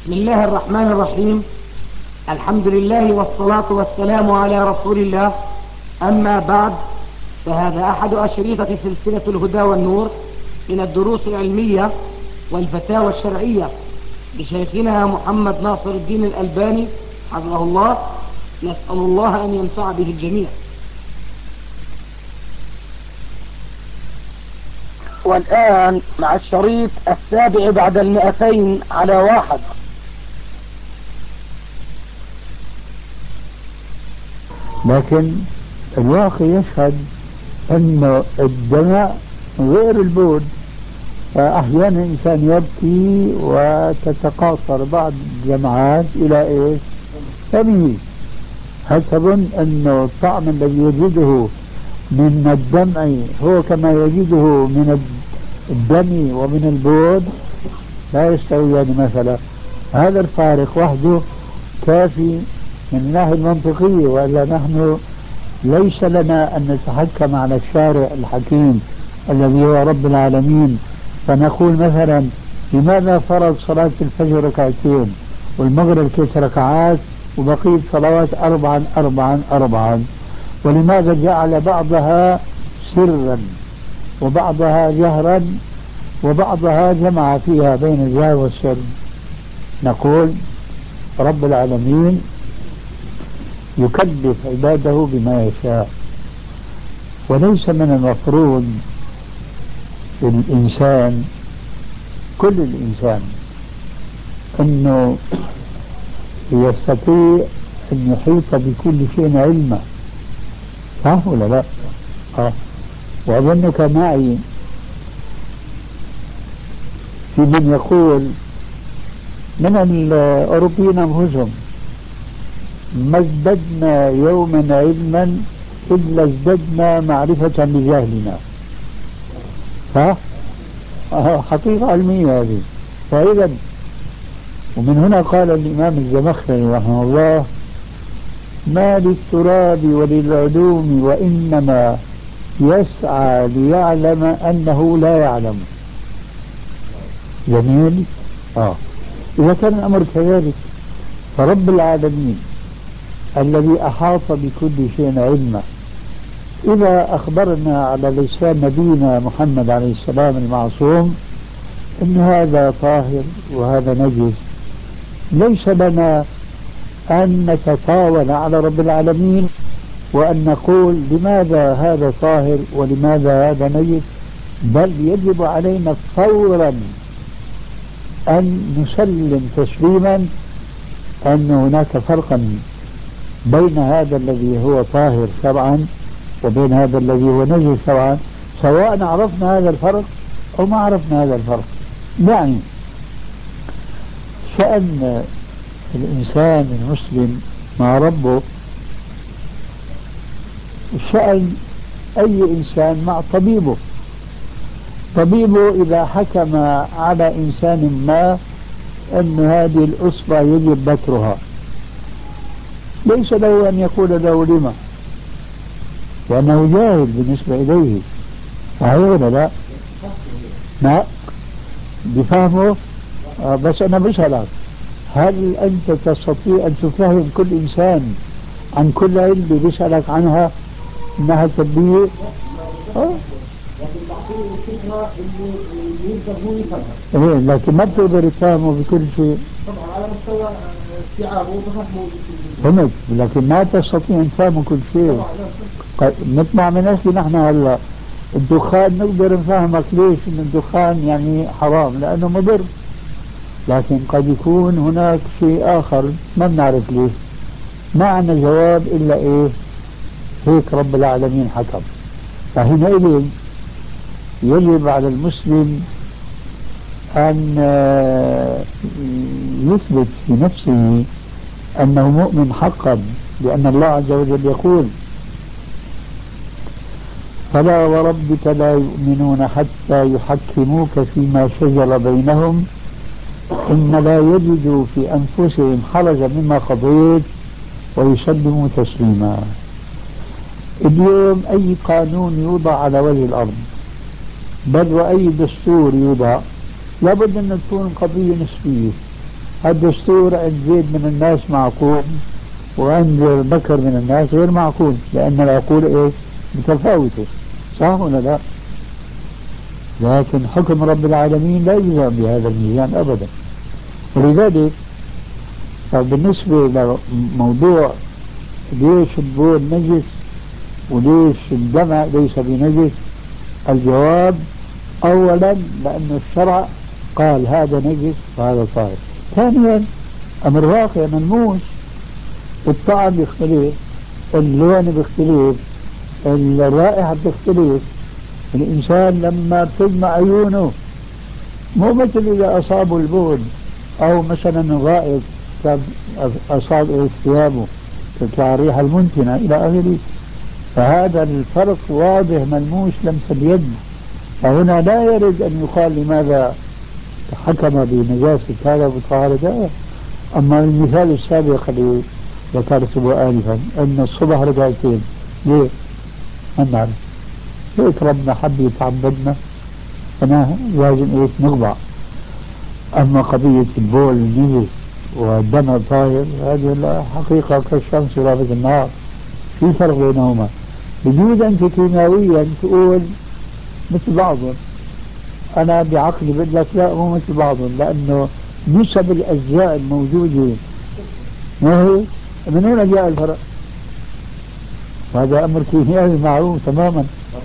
بسم الله الرحمن الرحيم. الحمد لله والصلاة والسلام على رسول الله. أما بعد، فهذا أحد أشريطة سلسلة الهدى والنور من الدروس العلمية والفتاوى الشرعية لشيخنا محمد ناصر الدين الألباني حفظه الله. نسأل الله أن ينفع به الجميع. والآن مع الشريط 7 بعد 200 على 1. لكن الواقع يشهد أن الدمع غير البول، فأحيانا الإنسان يبكي وتتقاصر بعض الدمعات إلى إيش؟ فمه. هل تظن أن الطعم الذي يجده من الدمع هو كما يجده من الدم ومن البول؟ لا يستويان مثلا. هذا الفارق وحده كافي من الناحية المنطقية، وإلا نحن ليس لنا أن نتحكم على الشارع الحكيم الذي هو رب العالمين، فنقول مثلا لماذا فرض صلاة الفجر ركعتين والمغرب 3 ركعات وبقية صلوات 4 ولماذا جعل بعضها سرا وبعضها جهرا وبعضها جمع فيها بين الجهر والسر؟ نقول رب العالمين يكلف عباده بما يشاء، وليس من المفروض الإنسان كل الإنسان أنه يستطيع أن يحيط بكل شيء علما، صح ولا لا؟ وأظنك معي في من يقول من الأوروبيين أنفسهم ما ازددنا يوما علما إلا ازددنا معرفة بجهلنا. حقيقة علمية هذه. فإذا ومن هنا قال الإمام الزمخشري رحمه الله: ما للتراب وللعلوم وإنما يسعى ليعلم أنه لا يعلم. جميل. إذا كان الأمر كذلك، فرب العالمين الذي أحاط بكل شيء علما إذا أخبرنا على لسان نبينا محمد عليه السلام المعصوم إن هذا طاهر وهذا نجس، ليس لنا أن نتطاول على رب العالمين وأن نقول لماذا هذا طاهر ولماذا هذا نجس، بل يجب علينا فورا أن نسلم تسليما أن هناك فرقا بين هذا الذي هو طاهر شرعا وبين هذا الذي هو نجس شرعا، سواء عرفنا هذا الفرق أو ما عرفنا هذا الفرق. يعني شأن الإنسان المسلم مع ربه شأن أي إنسان مع طبيبه. طبيبه إذا حكم على إنسان ما أن هذه الأصبع يجب بترها، ليس له أن يقول له لما، لأنه جاهل بالنسبة إليه. صحيح ولا لا؟ لا بفهمه. بس أنا بسألك، هل أنت تستطيع أن تفهم كل إنسان عن كل علم بيسألك عنها إنها طبية؟ لكن ما بتقدر تفهمه بكل شيء. طبعا على مستوى استيعابه وفهمه، لكن ما تستطيع أن تفهمه كل شيء. نطلع من أسفل نحن هلا الدخان نقدر نفهمك ليش إن الدخان يعني حرام لأنه مضر، لكن قد يكون هناك شيء آخر ما بنعرف ليش. ما عندنا جواب إلا إيه؟ هيك رب العالمين حكم. فحينئذ يجب على المسلم أن يثبت في نفسه أنه مؤمن حقا، لأن الله عز وجل يقول: فلا وربك لا يؤمنون حتى يحكموك فيما شجر بينهم إن لا يجدوا في أنفسهم حرجا مما قضيت ويسلموا تسليما. اليوم أي قانون يوضع على وجه الأرض بل وأي دستور يوضع لابد أن تكون قضية نسبية. الدستور عند زيد من الناس معقول، وعند بكر من الناس غير معقول، لأن العقول إيه متفاوتة، صح ولا لا؟ لكن حكم رب العالمين لا يلزم بهذا الميزان أبدا. ولذلك بالنسبة لموضوع ليش البول نجس وليش الدمع ليس بنجس، الجواب أولا لأن الشرع قال هذا نجس وهذا طاهر. ثانيا أمر واقع ملموس، الطعم يختلف، اللون بيختلف، الرائحة بتختلف. الإنسان لما بتجمع عيونه مو مثل إذا أصابه البول أو مثلا الغائط أصاب ثيابه تطلع الريحة المنتنة إلى آخره. فهذا الفرق واضح ملموس لمس اليد. فهنا لا يرد أن يقال لماذا حكم بنجاسة هذا وطهارة هذا. أما المثال السابق اللي ذكرته آنفا أن الصبح ركعتين، ليه؟ ما نعرف، هيك ربنا حب يتعبدنا أنا لازم إيش نخضع. أما قضية البول النجس والدم الطاهر هذه الحقيقة كالشمس ورابط النهار، في فرق بينهما. بجوز أنت كيميائيا تقول مثل بعضهم، أنا بعقلي بقول لك لا مو مثل بعضهم، لأنه نسب الأجزاء الموجودة ما هي من هنا جاء الفرق. هذا أمر كيميائي معروف تماما.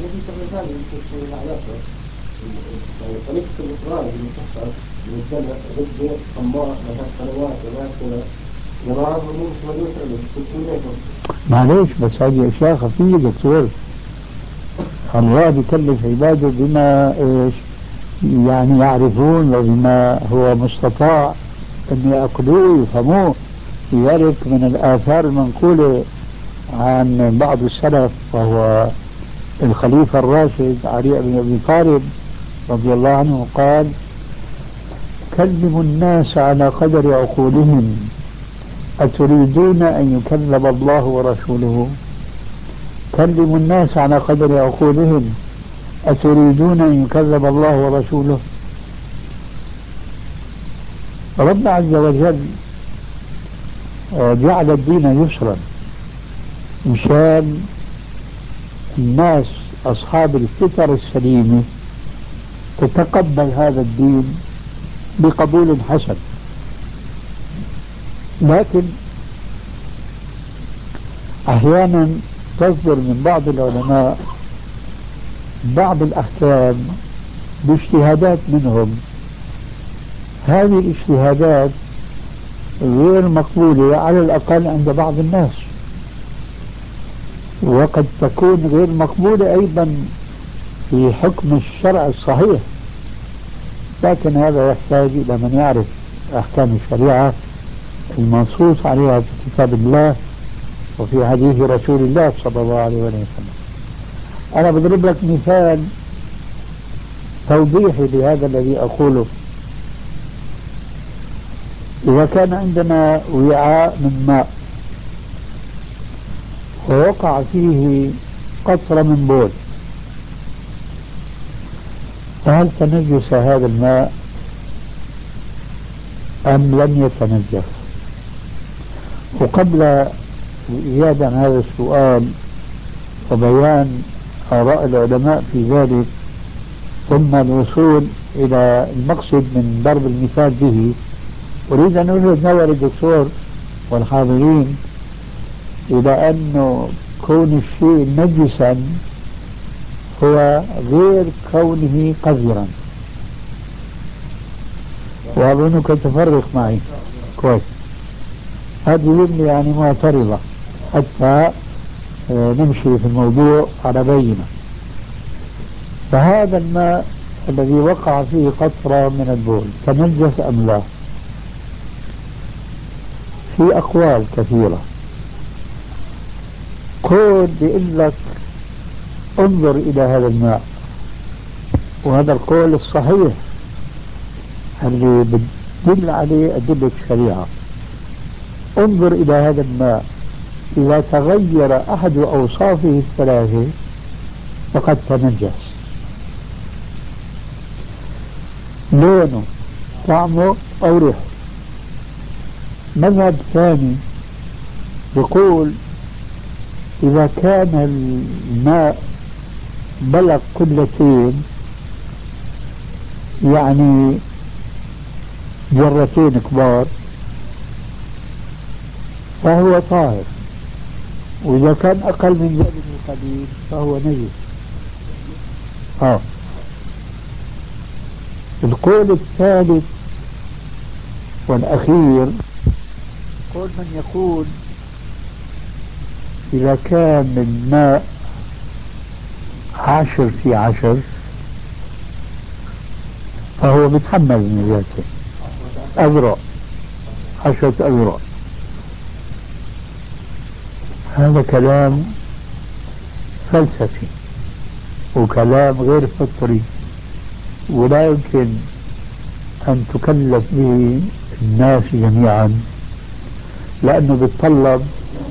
معليش بس هذه أشياء خفية دكتور. الله بيكلف عباده بما إيش يعني يعرفون وبما هو مستطاع أن يأكلوه ويفهموه. لذلك من الآثار المنقولة عن بعض السلف وهو الخليفة الراشد علي بن أبي طالب رضي الله عنه قال: كلموا الناس على قدر عقولهم، أتريدون أن يكذب الله ورسوله؟ كلموا الناس على قدر عقولهم، أتريدون أن يكذب الله ورسوله؟ رب عز وجل جعل الدين يسرا مشان الناس أصحاب الفطر السليمة تتقبل هذا الدين بقبول حسن. لكن أحيانا تصدر من بعض العلماء بعض الأحكام باجتهادات منهم، هذه الاجتهادات غير مقبولة على الأقل عند بعض الناس، وقد تكون غير مقبولة أيضا في حكم الشرع الصحيح. لكن هذا يحتاج إلى من يعرف أحكام الشريعة المنصوص عليها في كتاب الله وفي حديث رسول الله صلى الله عليه وسلم. أنا بضرب لك مثال توضيحي لهذا الذي أقوله. إذا كان عندنا وعاء من ماء ووقع فيه قطرة من بول، فهل تنجس هذا الماء أم لم يتنجس؟ وقبل الإجابة عن هذا السؤال وبيان آراء العلماء في ذلك ثم الوصول إلى المقصد من ضرب المثال به، أريد أن أوجد نظر الدكتور والحاضرين إلى أنه كون الشيء نجسا هو غير كونه قذرا، وأظنك تفرق معي كويس. هذه يعني معترضة حتى نمشي في الموضوع على بينة. فهذا الماء الذي وقع فيه قطرة من البول تنجس أم لا؟ في أقوال كثيرة. قول بيقول لك انظر إلى هذا الماء، وهذا القول الصحيح اللي بتدل عليه أدلة الشريعة. انظر إلى هذا الماء، إذا تغير أحد أوصافه الثلاثة فقد تنجس: لونه، طعمه، أو ريحه. مذهب ثاني يقول إذا كان الماء بلغ قلتين، يعني جرتين كبار، فهو طاهر، وإذا كان أقل من ذلك بقليل فهو نجس. القول الثالث والأخير قول من يقول إذا كان الماء 10 في 10 فهو بيتحمل النجاسة، أذرع 10 أذرع. هذا كلام فلسفي وكلام غير فطري، ولا يمكن أن تكلف به الناس جميعا، لأنه بيتطلب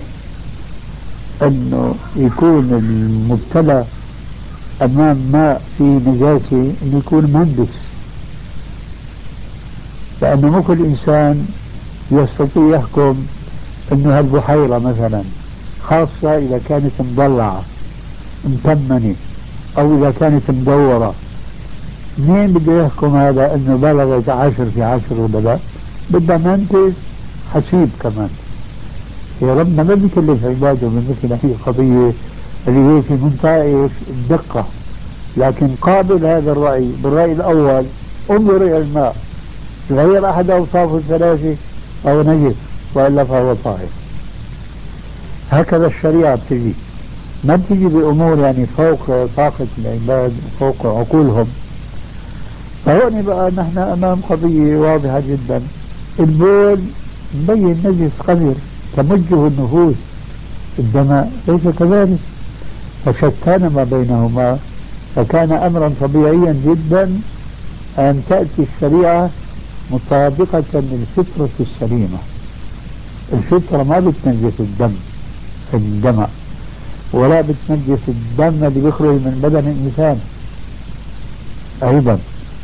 أنه يكون المبتلى أمام ماء في نجاسة أنه يكون مهندس، لأنه مو كل إنسان يستطيع يحكم أنه هالبحيرة مثلا، خاصة إذا كانت مضلعة متمنة أو إذا كانت مدورة، مين بده يحكم هذا أنه بلغت 10 في 10 ولا لا؟ بدها مهندس حسيب كمان. يا ربنا ما بيكلف عباده من مثل هذه القضية اللي هي في منطقة الدقة، لكن قابل هذا الرأي بالرأي الأول. انظر إلى الماء، غير أحد أوصافه الثلاثة فهو نجس، وإلا فهو طاهر. هكذا الشريعة بتجي، ما بتجي بأمور يعني فوق طاقة العباد وفوق عقولهم. فهون بقى نحن أمام قضية واضحة جدا. البول مبين نجس قذر تمجه النفوس، الدماء ليس كذلك، فشتان ما بينهما. فكان أمرا طبيعيا جدا أن تأتي الشريعة مطابقة للفطرة السليمة. الفطرة ما بتنجس الدم ولا بتنجس الدم اللي بيخرج من بدن الإنسان أيضا.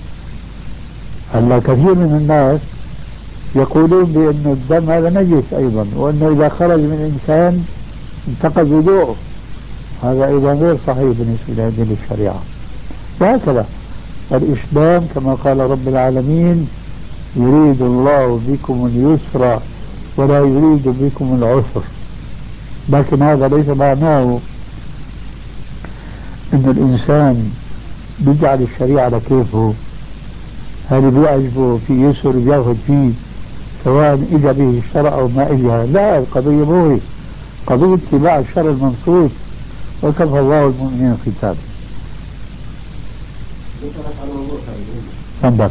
هلا كثير من الناس يقولون بأن الدم هذا نجس أيضا، وأنه إذا خرج من الإنسان انتقض وضوءه، هذا أيضا غير صحيح بالنسبة لهذه الشريعة. وهكذا الإسلام كما قال رب العالمين: يريد الله بكم اليسر ولا يريد بكم العسر. لكن هذا ليس معناه أن الإنسان بيجعل الشريعة على كيفه، هذا بيعجبه في يسر بياخذ فيه سواء إجا به الشرع أو ما إجا. لا، القضية مو هيك، قضية اتباع الشرع المنصوص، وكفى الله المؤمنين القتال. تفضل.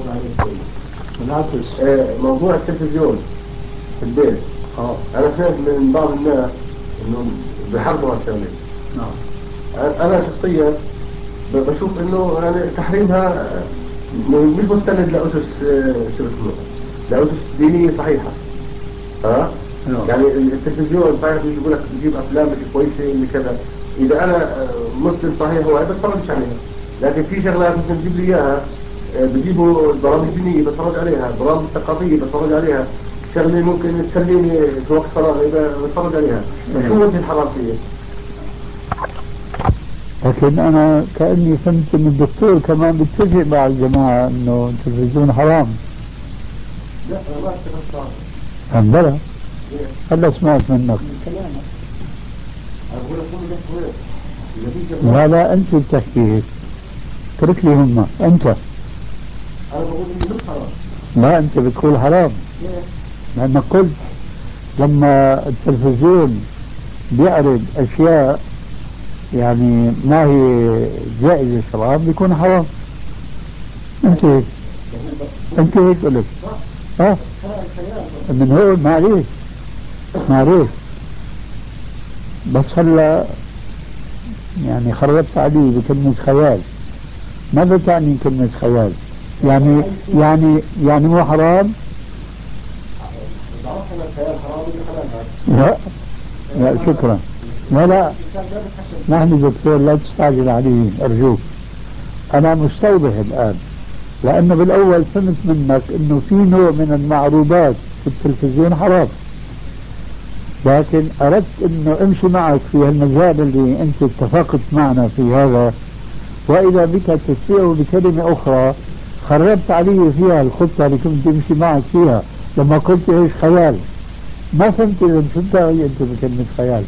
موضوع التلفزيون في البيت، أنا سمعت من بعض الناس إنه بحرموا هالشغلة. أنا شخصيا بشوف إنه يعني تحريمها مش مستند لأسس شو اسمه، لأسس دينية صحيحة. يعني التلفزيون صحيح بيجيبوا لك، بيجيب أفلام مش كويسة اللي كذا، إذا أنا مسلم صحيح هو بتفرجش عليها. لكن في شغلات ممكن تجيب لي إياها، بيجيبوا برامج دينية بتفرج عليها، برامج ثقافية بتفرج عليها، شغلة ممكن تسليني في وقت فراغي بتفرج عليها. شو وجه الحرام فيه؟ لكن أنا كأني فهمت من الدكتور كمان بتفق مع الجماعة إنه التلفزيون حرام. لا أنا ما اتفقت. بلى هلا سمعت منك. لا أنت بتحكي هيك، اترك لي هم أنت. أنا بقول إنه مش حرام. لا أنت بتقول حرام، لأنك قلت لما التلفزيون بيعرض أشياء يعني ما هي جائزة شرعا بيكون حرام. أنت هيك قلت. من هون معليش بس هلا يعني خربت علي بكلمة خيال. ماذا تعني كلمة خيال؟ يعني مو حرام؟ لا شكرا. لا نحن دكتور لا تستعجل علي أرجوك. أنا مستوضح الآن، لأنه بالأول فهمت منك إنه في نوع من المعروضات في التلفزيون حرام، لكن أردت أنه أمشي معك في المجال اللي أنت اتفقت معنا في هذا، وإذا بك تتبعه بكلمة أخرى خربت علي فيها الخطة اللي كنت أمشي معك فيها لما قلت إيش خيال. ما فهمت إذا شو بتعني أنت بكلمة خيال.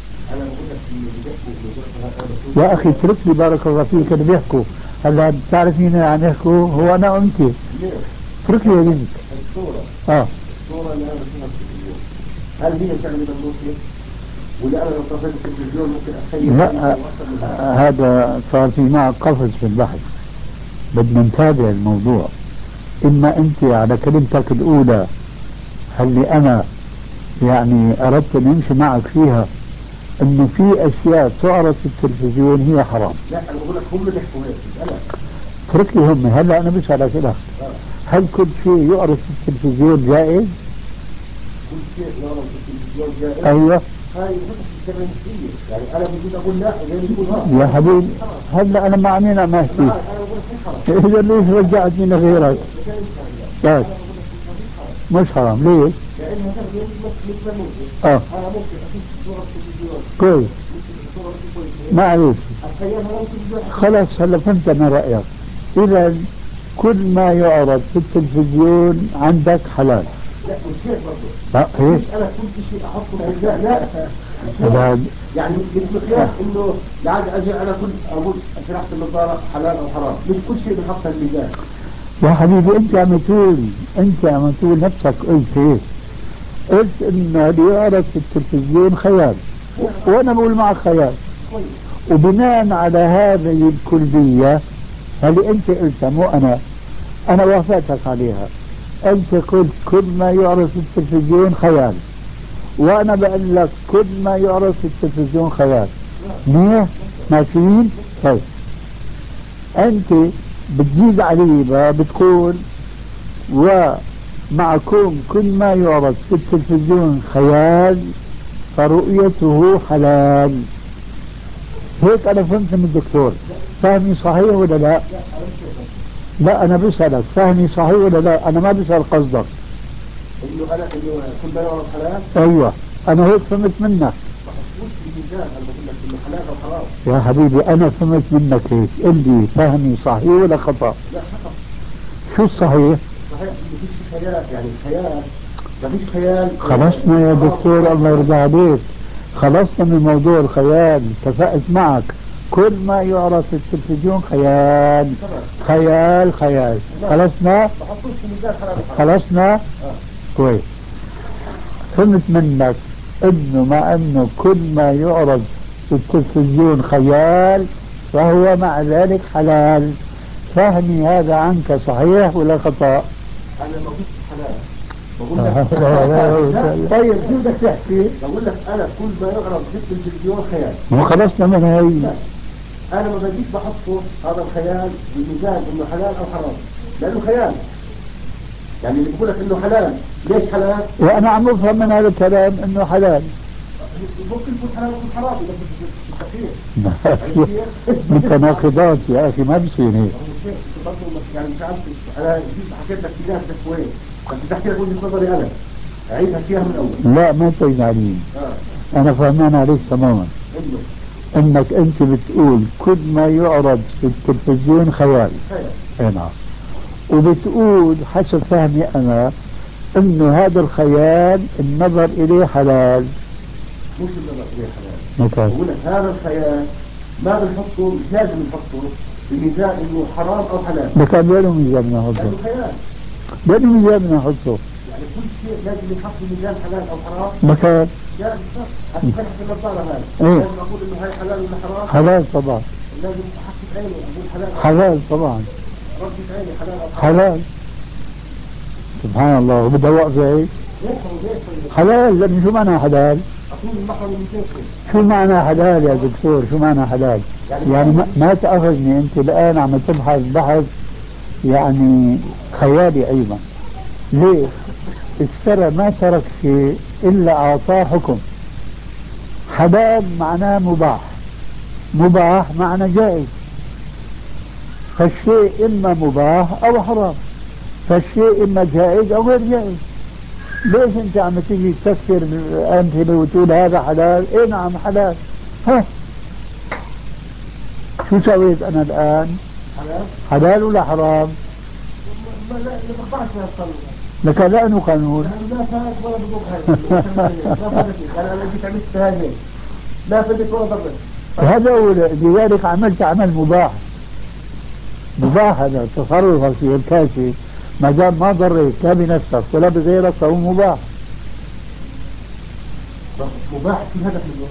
يا أخي اترك لي بارك الله فيك اللي بيحكوا. هلا بتعرف مين عم يحكوا؟ هو أنا وأنت. اترك لي يا بنت. الصورة اللي أنا بشوفها في التلفزيون هل هي فعلا ممكن؟ ولا أنا لو طفيت التلفزيون ممكن أتخيل؟ لا، هذا صار في معك قفز في البحث. بدنا نتابع الموضوع. إما أنت على كلمتك الأولى اللي أنا يعني أردت أن أمشي معك فيها إنه في أشياء تعرض في التلفزيون هي حرام. لا أنا بقول لك هم اللي يحكوا هيك. اترك لي هم. هلا أنا بسألك الأخ، هل كل شيء يعرض في التلفزيون جائز؟ كل شيء يعرض في التلفزيون جائز؟ أيوه. هاي الكرنسية، يعني أنا بجوز أقول لا غير يقول يا حبيبي هلا أنا مع مين عم أحكي؟ إذا ليش رجعتني لغيرك؟ طيب مش حرام ليش؟ لأنها مثل أنا ممكن أشوف صورة التلفزيون كويس ما عليك. خلاص هلا فهمت أنا رأيك. إذا كل ما يعرض في التلفزيون عندك حلال. لا مش هيك برضه. لا هيك. أنا كل شيء أحطه لا يعني بمقياس إنه بعد أجي أنا كنت أقول شرحت النظارة حلال أو حرام، مش كل شيء بنحط الميزان. يا حبيبي أنت عم تقول نفسك قلت هيك. قلت إن اللي يعرض في التلفزيون خيال، وأنا بقول معك خيال. وبناء على هذه الكلية اللي أنت قلتها مو أنا وافقتك عليها. أنت قلت كل ما يعرض في التلفزيون خيال، وأنا بقول لك كل ما يعرض في التلفزيون خيال. منيح ماشيين؟ طيب أنت بتزيد علي بقى بتقول ومعكم كل ما يعرض في التلفزيون خيال فرؤيته حلال. هيك أنا فهمت من الدكتور. فهمي صحيح ولا لا؟ لا أنا بسألك فهمي صحيح ولا لا؟ أنا ما بسأل قصدك. إنه أنا إنه كل ما يعرض حلال؟ أيوة أنا هيك فهمت منك. يا حبيبي أنا فهمت منك هيك. قل لي فهمي صحيح ولا خطأ؟ لا خطأ. شو الصحيح؟ صحيح مفيش خيال، يعني خيال مفيش خيال. خلصنا يا دكتور الله يرضى عليك، خلصنا من موضوع الخيال. اتفقت معك كل ما يعرض في التلفزيون خيال خيال خيال. خلصنا خلصنا كويس. فهمت منك انه مع انه كل ما يعرض في التلفزيون خيال فهو مع ذلك حلال. فهمي هذا عنك صحيح ولا خطأ؟ انا ما قلت حلال، بقول لك طيب شو بدك تحكي؟ بقول لك انا كل ما يعرض في التلفزيون خيال. مو خلصنا من هي. انا ما بديش بحطه هذا الخيال بالميزان انه حلال او حرام، لانه خيال. يعني اللي بقول لك انه حلال، ليش حلال؟ وانا عم افهم من هذا الكلام انه حلال. ممكن يكون حلال ويكون حرام اذا بالتفكير. متناقضات يا اخي ما بصير هيك. يعني مش عارف انا حكيت لك اياها شوي، بس تحكي لك وجهه نظري انا اعيدها فيها من الاول. لا ما تعيد علي. انا فهمان عليك تماما. انك انت بتقول كل ما يعرض في التلفزيون خيال. نعم. وبتقول حسب فهمي انا انه هذا الخيال النظر اليه حلال. مش النظر اليه حلال. بقول لك هذا الخيال ما بنحطه، مش لازم نحطه بميزان انه حرام او حلال. لكن بينه ميزان نحطه. لانه خيال. بينه ميزان نحطه. يعني كل شيء لازم ينحط بميزان حلال او حرام. مكان. لا بالضبط. حتى في النظارة هذا. ايه؟ لازم اقول انه هاي حلال ولا حرام. حلال طبعا. لازم احط عيني اقول حلال. حلال طبعا. ربي عيني حلال او حرام. حلال. سبحان الله. وبدها وقفة هيك؟ حلال. لأن شو معنى حلال؟ شو معنى حلال يا دكتور؟ شو معنى حلال؟ يعني ما تأخذني أنت الآن عم تبحث بحث يعني خيالي أيضا. ليه؟ الشرع ما ترك شيء إلا أعطاه حكم. حلال معناه مباح، مباح معنى جائز. فالشيء إما مباح أو حرام، فالشيء إما جائز أو غير جائز. ليش انت عم تيجي تكسر الامثله وتقول هذا حلال؟ اي نعم حلال. ها شو سويت انا الان؟ حلال ولا حرام؟ لك لانه قانون. لا فات ولا بضر لا فاتت انا جيت عملت هذه لا فاتت ولا ضرت. هذا هو لذلك عملت عمل مباح. مباح هذا تصرفك في الكاسي ما دام ما ضريت لا بنفسك ولا بغيرك فهو مباح. مباح في هدف منه.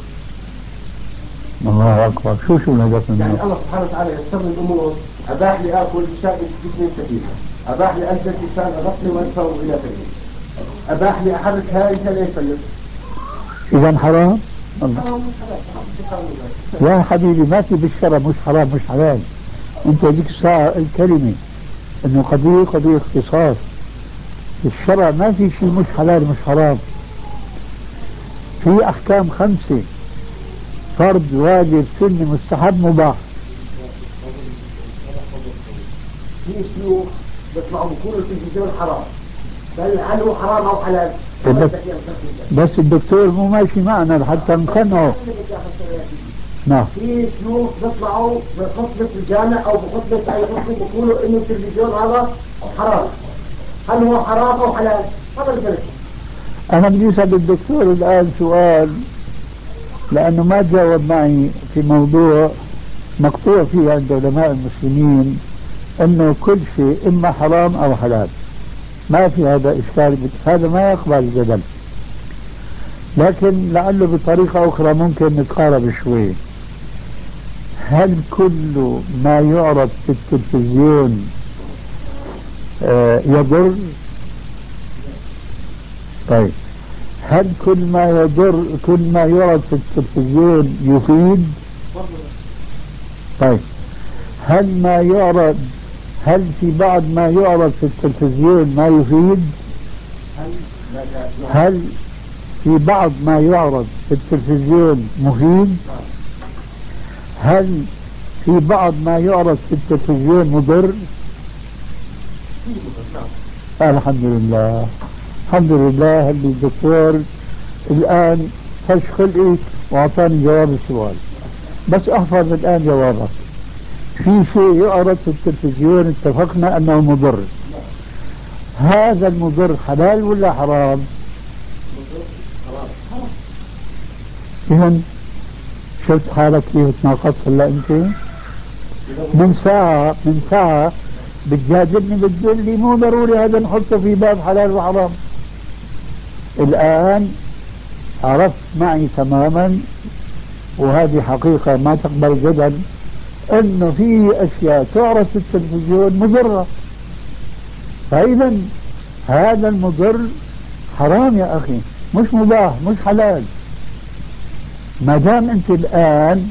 الله اكبر. شو الهدف منه؟ يعني الله سبحانه وتعالى يسر الامور. اباح لي اكل شاء جسمي سفينه. اباح لي البس لسان غسل وانفر الى فيه. اباح لي احرك هاي ليس اذا حرام؟ الله. يا حبيبي ما في بالشرع مش حرام مش حلال. انت ذيك الساعه الكلمه انه قضيه اختصاص. في الشرع ما في شيء مش حلال مش حرام. في احكام 5: فرض واجب سنة مستحب مباح. في شيوخ بيطلعوا بيقولوا التلفزيون حرام. هل هو حرام او حلال؟ بس الدكتور مو ماشي معنا لحتى نقنعه. نعم. في شيوخ بيطلعوا بخطبة الجامع او بخطبة اي خطبة بيقولوا انه التلفزيون هذا حرام. هل هو حرام او حلال؟ هذا الفرق. انا بدي اسال الدكتور الان سؤال لانه ما تجاوب معي في موضوع مقطوع فيه عند علماء المسلمين انه كل شيء اما حرام او حلال. ما في هذا اشكال. هذا ما يقبل الجدل. لكن لعله بطريقة اخرى ممكن نتقارب شوي. هل كل ما يعرض في التلفزيون يضر؟ طيب هل كل ما يعرض في التلفزيون يفيد؟ طيب هل في بعض ما يعرض في التلفزيون ما يفيد؟ هل في بعض ما يعرض في التلفزيون مفيد؟ هل في بعض ما يعرض في التلفزيون مضر؟ الحمد لله. الحمد لله اللي الدكتور الآن فش خلقي وأعطاني جواب السؤال. بس أحفظ الآن جوابك. في شيء يعرض في التلفزيون اتفقنا أنه مضر. هذا المضر حلال ولا حرام؟ إذن شفت حالك كيف تناقضت هلا أنت؟ من ساعة بتجادلني بتقول لي مو ضروري هذا نحطه في باب حلال وحرام. الآن عرفت معي تماما وهذه حقيقة ما تقبل جدل انه في اشياء تعرض في التلفزيون مضرة. فاذا هذا المضر حرام يا اخي مش مباح مش حلال. ما دام انت الان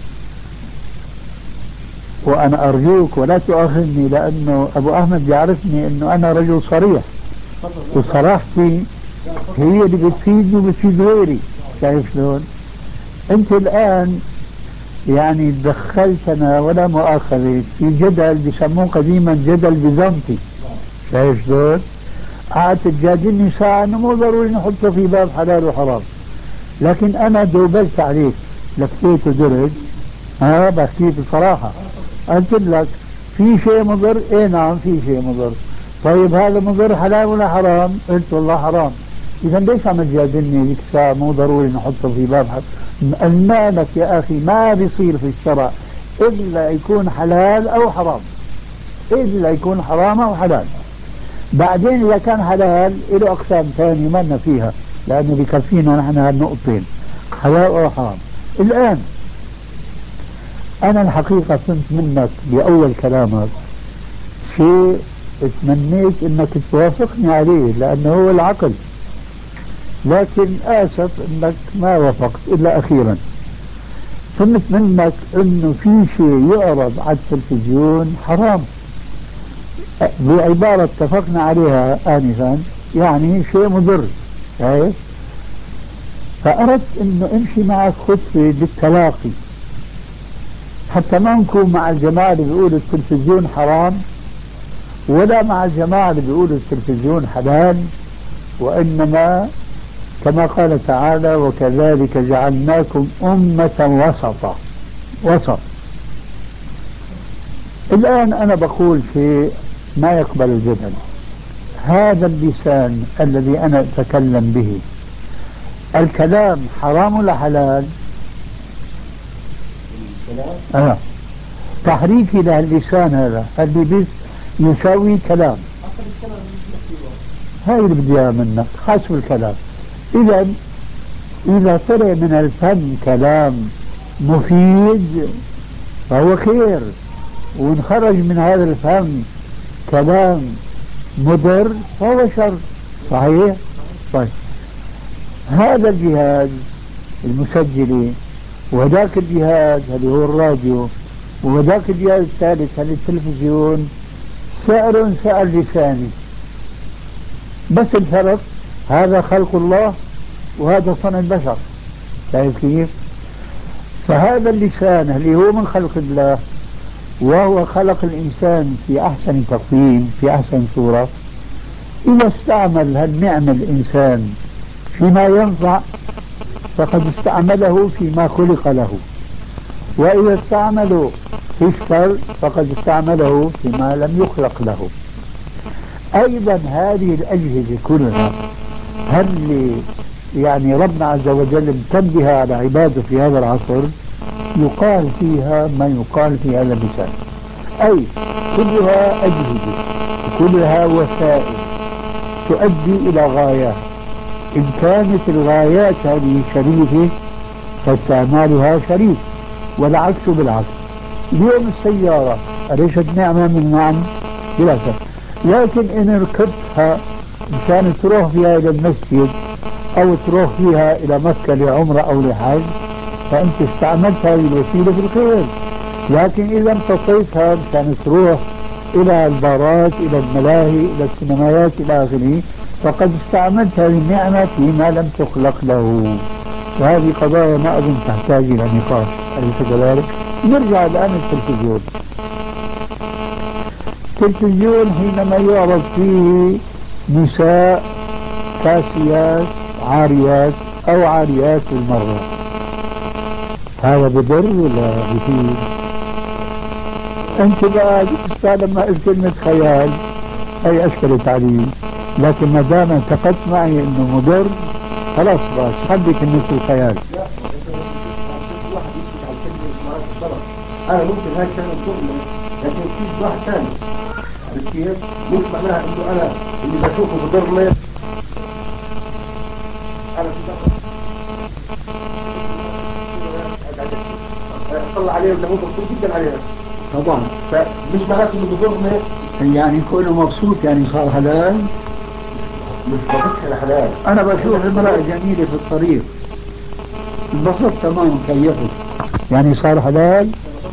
وانا ارجوك ولا تؤاخذني لانه ابو احمد يعرفني انه انا رجل صريح وصراحتي هي اللي بتفيدني وبتفيد غيري. شايف شلون؟ انت الان يعني دخلتنا ولا مؤاخذة في جدل بيسموه قديما جدل بيزنطي. شايف شلون؟ قعدت تجادلني ساعة انه مو ضروري نحطه في باب حلال وحرام. لكن انا دوبلت عليك لفيت ودرج. بحكي بصراحة قلت لك في شيء مضر. ايه نعم في شيء مضر. طيب هذا مضر حلال ولا حرام؟ قلت والله حرام. اذا ليش عم تجادلني ذيك الساعة مو ضروري نحطه في باب حلال؟ قلنا لك يا اخي ما بيصير في الشرع الا يكون حلال او حرام. الا يكون حرام او حلال. بعدين اذا كان حلال له اقسام ثانية ما لنا فيها لانه بكفينا نحن هالنقطتين حلال او حرام. الان انا الحقيقة فهمت منك باول كلامك شيء تمنيت انك توافقني عليه لانه هو العقل. لكن آسف انك ما وافقت الا اخيرا. فهمت منك انه في شيء يعرض على التلفزيون حرام بعبارة اتفقنا عليها آنفا يعني شيء مضر. شايف؟ فأردت انه امشي معك خطوة بالتلاقي حتى ما نكون مع الجماعة اللي بيقولوا التلفزيون حرام ولا مع الجماعة اللي بيقولوا التلفزيون حلال وإنما كما قال تعالى وكذلك جعلناكم أمة وسط. الآن أنا بقول في ما يقبل الجدل، هذا اللسان الذي أنا أتكلم به الكلام حرام ولا حلال؟ تحريكي للسان هذا اللي بس يساوي كلام، هاي اللي بدي اياها منك حسب الكلام. إذا طلع من الفم كلام مفيد فهو خير، وإن خرج من هذا الفم كلام مضر فهو شر. صحيح؟ طيب هذا الجهاز المسجل وذاك الجهاز اللي هو الراديو وذاك الجهاز الثالث اللي التلفزيون سعر لساني، بس الفرق هذا خلق الله وهذا صنع البشر. شايف كيف؟ فهذا اللسان اللي هو من خلق الله وهو خلق الإنسان في أحسن تقويم في أحسن صورة، إذا استعمل هالنعمة الإنسان فيما ينفع فقد استعمله فيما خلق له، وإذا استعمله في الشر فقد استعمله فيما لم يخلق له. أيضا هذه الأجهزة كلها هل يعني ربنا عز وجل انتبه على عباده في هذا العصر يقال فيها ما يقال في هذا اللسان، أي كلها أجهزة كلها وسائل تؤدي إلى غايات، إن كانت الغايات هذه شريفة فاستعمالها شريف والعكس بالعكس. اليوم السيارة أليست نعمة من النعم؟ بلا شك، لكن إن ركبتها مشان تروح فيها إلى المسجد أو تروح فيها إلى مكة لعمرة أو لحج فأنت استعملت هذه الوسيلة في الخير. لكن إذا امتصيتها مشان تروح إلى البارات إلى الملاهي إلى السينمايات إلى آخره فقد استعملت هذه النعمة فيما لم تخلق له. وهذه قضايا ما أظن تحتاج إلى نقاش، أليس كذلك؟ نرجع الآن للتلفزيون. التلفزيون حينما يعرض فيه نساء كاسيات عاريات أو عاريات بالمرة، هذا بضر ولا بفيد؟ أنت بقى لما قلت كلمة خيال أي أشكلت علي، لكن ما دام انتقدت معي إنه مضر خلاص بس خليك النص الخيال. أنا ممكن هاي كانت ضرنا لكن في واحد ثاني عرفت كيف؟ مش معناها إنه أنا اللي بشوفه بضرني أنا طلع عليه ولا هو مبسوط جدا عليها طبعا، فمش معناته إنه بضرني يعني كونه مبسوط يعني صار حلال. مش بضرني حلال. أنا بشوف امرأة جميلة في الطريق انبسطت تماما كيفت يعني صار حلال.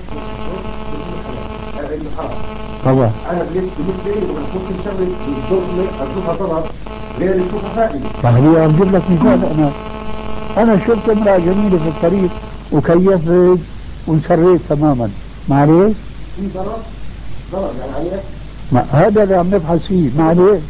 طبعا أنا بالنسبة لي ممكن شغلي بالضرني أشوفها ضرر غير يشوفها فائدة. فهي أجيب لك مثال، أنا شفت امرأة جميلة في الطريق وكيفت وانشريت تماما، معليش؟ في ضرر يعني عليه؟ ما هذا اللي عم نبحث فيه، معليش؟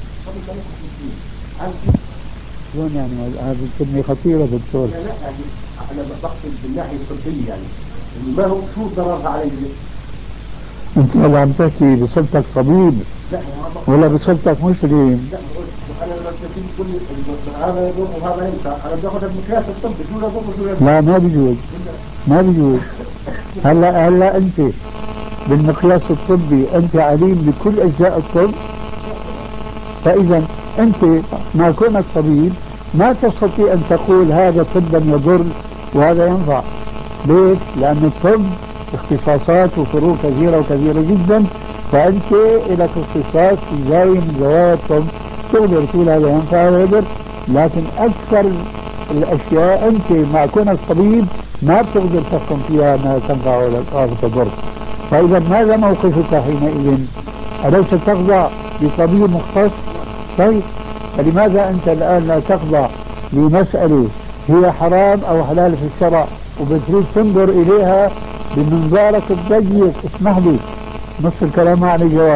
شلون يعني هذه الكلمة خطيرة دكتور؟ لا يعني أنا بقصد بالناحية الطبية يعني ما هو شو ضررها علي؟ أنت اللي عم تحكي بصفتك طبيب ولا بصفتك مسلم؟ لا أنا لما تقول لي هذا يضر وهذا ينفع أنا بدي المقياس الطبي شو يضر وشو ينفع؟ لا ما بيجوز. هلا أنت بالمقياس الطبي أنت عليم بكل أجزاء الطب، فإذا أنت ما كونك طبيب ما تستطيع أن تقول هذا طبا يضر وهذا ينفع. ليش؟ لأن الطب اختصاصات وفروع كثيرة وكثيرة جدا، فأنت لك اختصاص في زاوية من زوايا الطب تقدر تقول هذا ينفع وهذا يضر، لكن أكثر الأشياء أنت مع كونك طبيب ما بتقدر تحكم فيها أنها تنفع ولا تضر. فإذا ماذا موقفك حينئذ؟ أليس تخضع لطبيب مختص؟ طيب فلماذا أنت الآن لا تخضع لمسألة هي حرام أو حلال في الشرع وبتريد تنظر إليها بمنظارك الضيق؟ اسمح لي نص الكلام عن الجواب.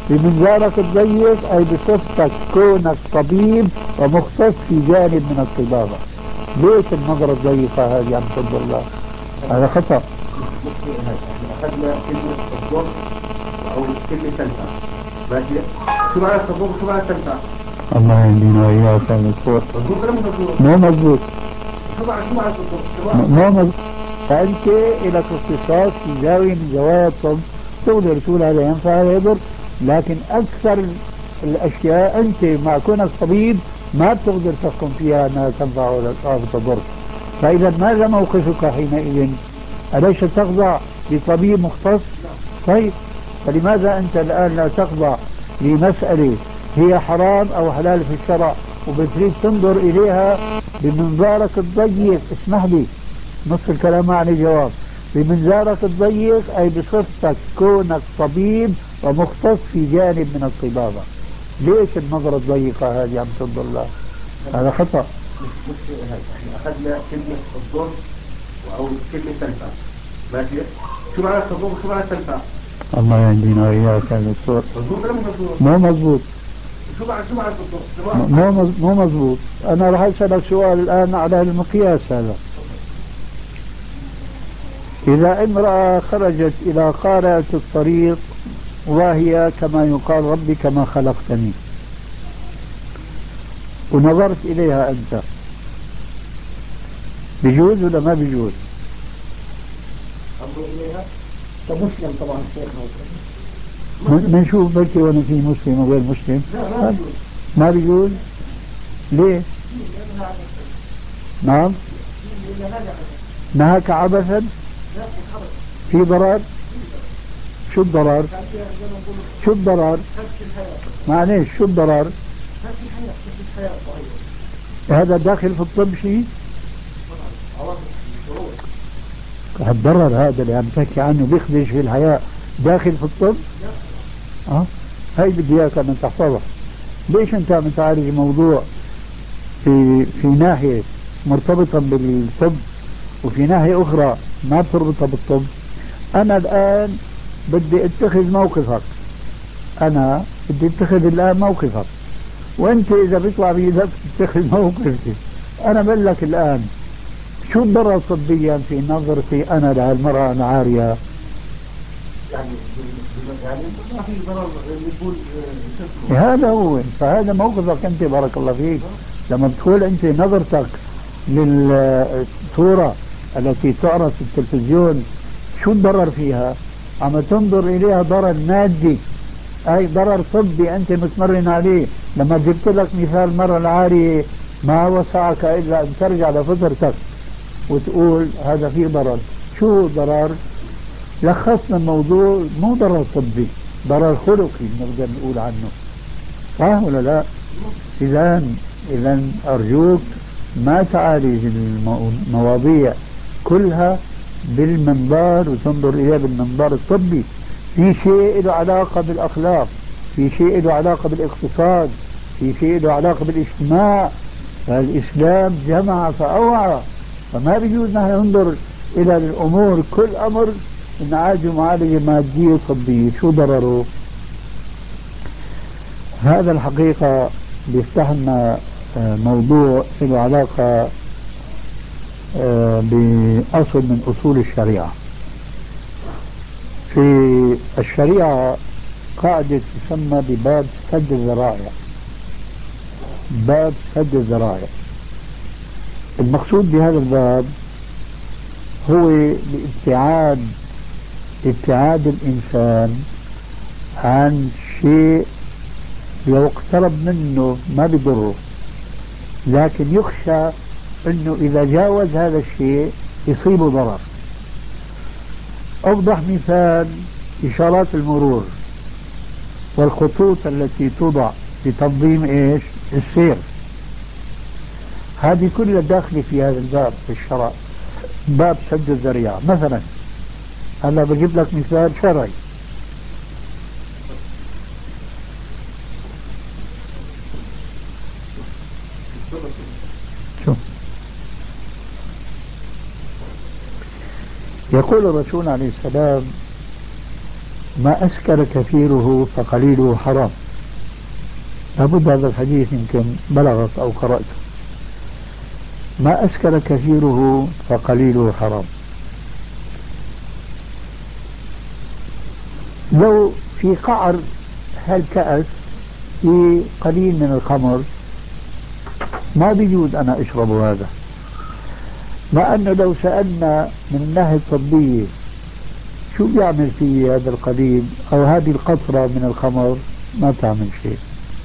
بمنظارك الضيق أي بصفتك كونك طبيب ومختص في جانب من الطبابة. ليش النظرة الضيقة هذه عم تفضل الله؟ هذا خطأ. أخذنا كلمة الضر أو كلمة تنفع، ماشي؟ شو معنى الضر وشو معنى تنفع؟ الله يهدينا وإياك يا دكتور. مضبوط ولا مو مضبوط؟ مو مضبوط. شو معنى الضر؟ مو مضبوط. فأنت لك اختصاص في زاوية من زوايا الطب، تقدر تقول هذا ينفع هذا يضر، لكن أكثر الأشياء أنت مع كونك طبيب ما بتقدر تحكم فيها أنها تنفع أو تضر. فإذا ماذا موقفك حينئذ؟ أليس تخضع لطبيب مختص؟ طيب فلماذا أنت الآن لا تخضع لمسألة هي حرام أو حلال في الشرع وبتريد تنظر إليها بمنظارك الضيق؟ اسمح لي، نص الكلام معني جواب. بمنظارك الضيق أي بصفتك كونك طبيب ومختص في جانب من الطبابة. ليش النظرة الضيقة هذه عم تضل؟ هذا خطأ. مش احنا أخذنا كلمة الضر أو كلمة تنفع، ماشي؟ شو معنى الضر وشو معنى تنفع؟ الله يهدينا وإياك يا دكتور. مضبوط ولا مو مضبوط؟ مو مضبوط. شو معنى الضر؟ مو مضبوط. أنا راح أسألك سؤال الآن على المقياس هذا. إذا امرأة خرجت إلى قارعة الطريق وهي كما يقال ربي كما خلقتني، ونظرت إليها أنت، بجوز ولا ما بجوز؟ أنظر إليها كمسلم طبعا شيخنا. منشوف بلكي وانا في مسلم وغير مسلم. لا ما بجوز. ما بجوز؟ ليه؟ نعم. نهاك عبثا؟ في ضرر؟ شو الضرر؟ شو الضرر؟ معليش شو الضرر؟ هذا داخل في الطب شيء؟ الضرر هذا اللي عم تحكي عنه بيخدش في الحياة داخل في الطب؟ هاي بدي اياك ان تحفظها. ليش انت عم تعالج موضوع في ناحية مرتبطة بالطب وفي ناحية اخرى ما بتربطها بالطب؟ انا الان بدي اتخذ موقفك، انا بدي اتخذ الان موقفك، وانت اذا بيطلع بيدك تتخذ موقفي. انا بقول لك الان شو الضرر طبيا في نظرتي انا لهالمرأة العارية؟ يعني ما في ضرر نقول هذا هو. فهذا موقفك انت بارك الله فيك. لما بتقول انت نظرتك للصورة التي تعرض في التلفزيون شو الضرر فيها؟ عم تنظر اليها ضرر مادي، اي ضرر طبي انت متمرن عليه. لما جبت لك مثال مرة العارية ما وسعك الا ان ترجع لفطرتك وتقول هذا فيه ضرر. شو ضرر؟ لخصنا الموضوع، مو ضرر طبي، ضرر خلقي نقدر نقول عنه، صح ولا لا؟ إذا أرجوك ما تعالج المواضيع كلها بالمنظار وتنظر إليها بالمنظار الطبي. في شيء له علاقة بالأخلاق، في شيء له علاقة بالاقتصاد، في شيء له علاقة بالاجتماع. فالإسلام جمع فأوعى، فما بيجوز نحن ننظر إلى الأمور كل أمر نعالج معالجة مادية طبية. شو ضرره؟ هذا الحقيقة بيفتح لنا موضوع له علاقة بأصل من أصول الشريعة. في الشريعة قاعدة تسمى بباب سد الذرائع. باب سد الذرائع، المقصود بهذا الباب هو ابتعاد الإنسان عن شيء لو اقترب منه ما بيضره، لكن يخشى انه اذا جاوز هذا الشيء يصيبه ضرر. اوضح مثال اشارات المرور والخطوط التي توضع لتنظيم ايش؟ السير. هذه كلها داخلة في هذا الباب في الشرع، باب سد الذريعة. مثلا هلا بجيب لك مثال شرعي. شو يقول الرسول عليه السلام ما أسكر كثيره فقليله حرام. لابد هذا الحديث يمكن بلغك أو قرأته. ما أسكر كثيره فقليله حرام. لو في قعر هالكأس في قليل من الخمر ما بيجوز أنا أشرب هذا، مع أنه لو سألنا من الناحية الطبية شو بيعمل في هذا القليل أو هذه القطرة من الخمر ما تعمل شيء،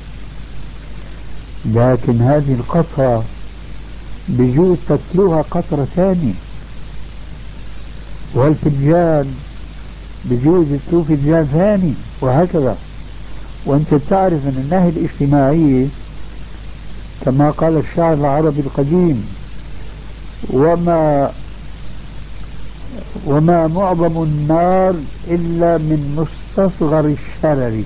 لكن هذه القطرة بيجوز تتلوها قطرة ثانية، والفنجان بيجوز يتلوه فنجان ثاني، وهكذا. وانت تعرف من الناحية الاجتماعية كما قال الشاعر العربي القديم: وما معظم النار إلا من مستصغر الشرر.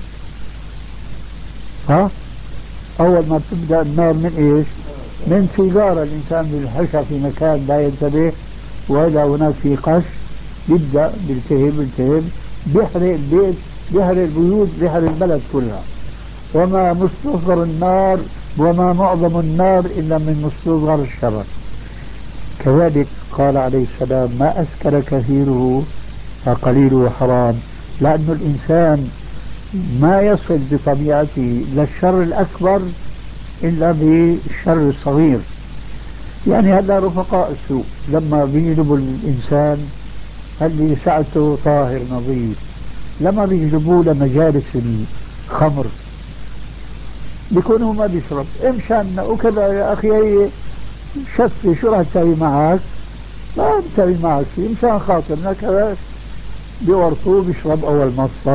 ها؟ أول ما تبدأ النار من إيش؟ من سيجارة الإنسان بالحشا في مكان لا ينتبه، وإذا هناك في قش يبدأ بيلتهب بيحرق البيت، بيحرق البيوت، بيحرق البلد كلها. وما مستصغر النار وما معظم النار إلا من مستصغر الشرر. كذلك قال عليه السلام: ما أسكر كثيره فقليله حرام، لأن الإنسان ما يصل بطبيعته للشر الأكبر إلا بالشر الصغير. يعني هذا رفقاء السوء لما بيجلبوا الإنسان اللي ساعته طاهر نظيف، لما بيجلبوه لمجالس الخمر بيكونوا ما بيشرب إمشان وكذا. يا أخي شفي شو راح تسوي معك؟ ما بتسوي معك شيء، إمشان خاطرنا كذا. بيورطوه بيشرب أول مصة،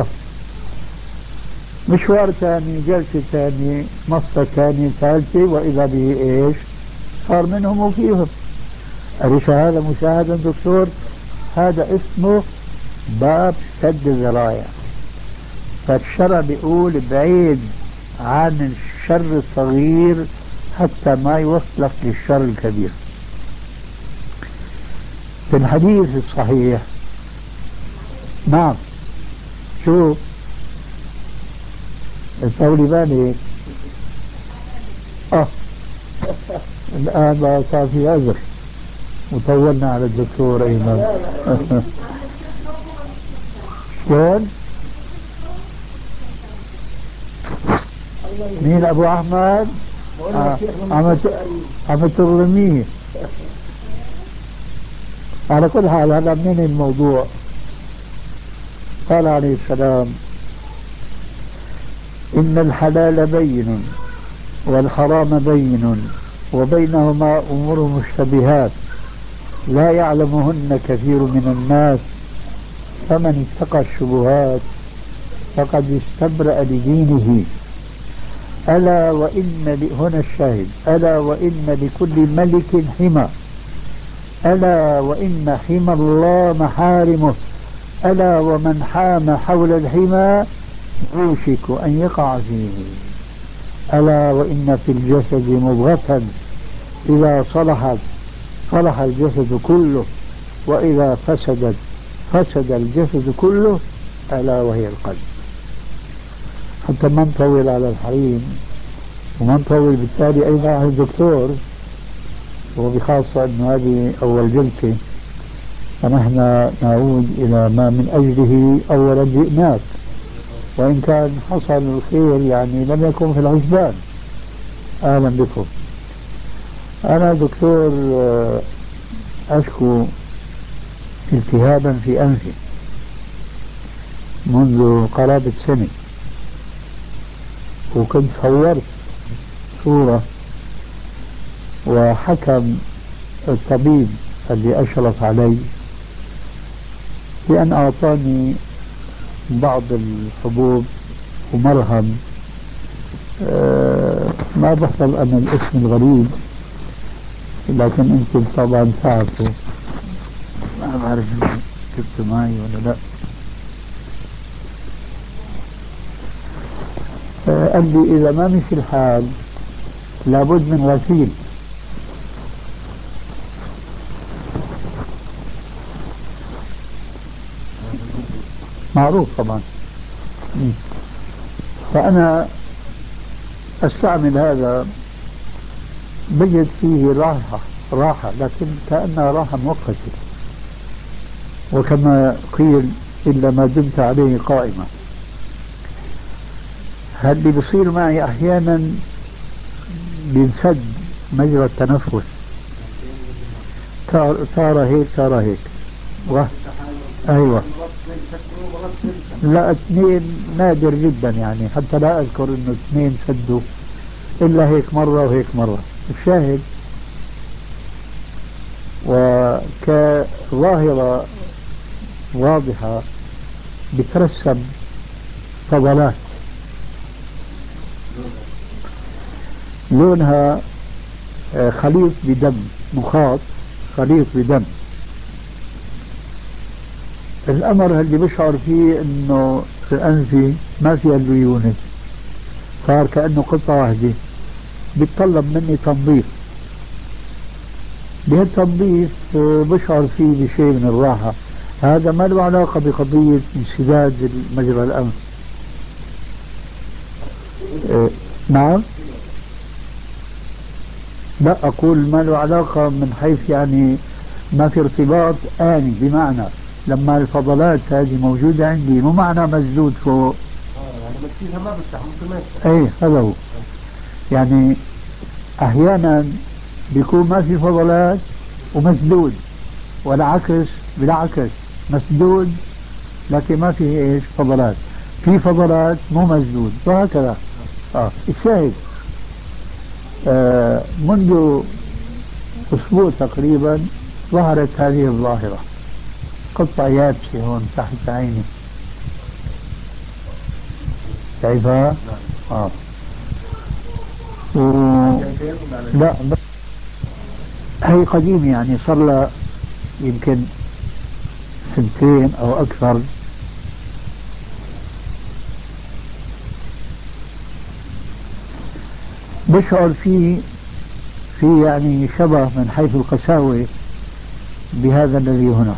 مشوار ثاني، جلسة ثانية، مصة ثانية، ثالثة، وإذا به إيش؟ صار منهم وفيهم. أليس هذا مشاهدا دكتور؟ هذا اسمه باب سد الذرايع. فالشرع بيقول بعيد عن الشر الصغير حتى ما يوصلك للشر الكبير. في الحديث الصحيح، نعم، شو الثوري بالي؟ الآن بقى صار في أزر وطولنا على الدكتور أيمن. شلون؟ مين أبو أحمد؟ عم تظلميه. على كل حال هذا من الموضوع. قال عليه السلام: إن الحلال بين والحرام بين وبينهما أمور مشتبهات لا يعلمهن كثير من الناس فمن اتقى الشبهات فقد استبرأ لدينه. ألا وإن هنا الشاهد: ألا وإن لكل ملك حمى، ألا وإن حمى الله محارمه، ألا ومن حام حول الحمى يوشك أن يقع فيه. ألا وإن في الجسد مضغة إذا صلحت صلح الجسد كله، وإذا فسدت فسد الجسد كله، ألا وهي القلب. حتى ما نطول على الحريم وما نطول بالتالي أيضا على الدكتور، وبخاصة أنه هذه أول جلسة، فنحن نعود إلى ما من أجله أولا جئناك، وإن كان حصل الخير يعني لم يكن في الحسبان. أهلا بكم. أنا دكتور أشكو التهابا في أنفي منذ قرابة سنة، وكنت صورت صورة، وحكم الطبيب الذي أشرف علي بأن أعطاني بعض الحبوب ومرهم. ما بحفظ أنا الاسم الغريب، لكن أنتم طبعا تعرفوا. ما بعرف كنت معي ولا لا. قال لي إذا ما مشي الحال لابد من غسيل. معروف طبعا. فأنا أستعمل هذا، بجد فيه راحة لكن كأنها راحة مؤقتة، وكما قيل إلا ما دمت عليه قائمة. اللي بصير معي أحيانا بينسد مجرى التنفس، تارة هيك تارة هيك أيوة. لا اثنين نادر جدا يعني، حتى لا أذكر إنه اثنين سدوا إلا هيك مرة وهيك مرة. الشاهد وكظاهرة واضحة بترسم فضلات لونها خليط بدم، مخاط خليط بدم. الأمر اللي بشعر فيه إنه أنفي ما فيها الليونة، صار كأنه قطعة واحدة، بيتطلب مني تنظيف. بهالتنظيف بشعر فيه بشيء من الراحة. هذا ما له علاقة بقضية انسداد مجرى الأنف. نعم، لا أقول ما له علاقة من حيث يعني ما في ارتباط آني، بمعنى لما الفضلات هذه موجودة عندي مو معنى مسدود فوق يعني ما بفتح ممكن. ايه هذا هو. يعني احيانا بيكون ما في فضلات ومسدود، والعكس بالعكس، مسدود لكن ما فيه ايش فضلات، في فضلات مو مسدود، وهكذا. الشاهد منذ أسبوع تقريبا ظهرت هذه الظاهرة، قطعة يابسة هون تحت عيني، شايفها؟ لا هي قديمة يعني، صار لها يمكن سنتين أو أكثر. بشعر في يعني شبه من حيث القساوة بهذا الذي هنا.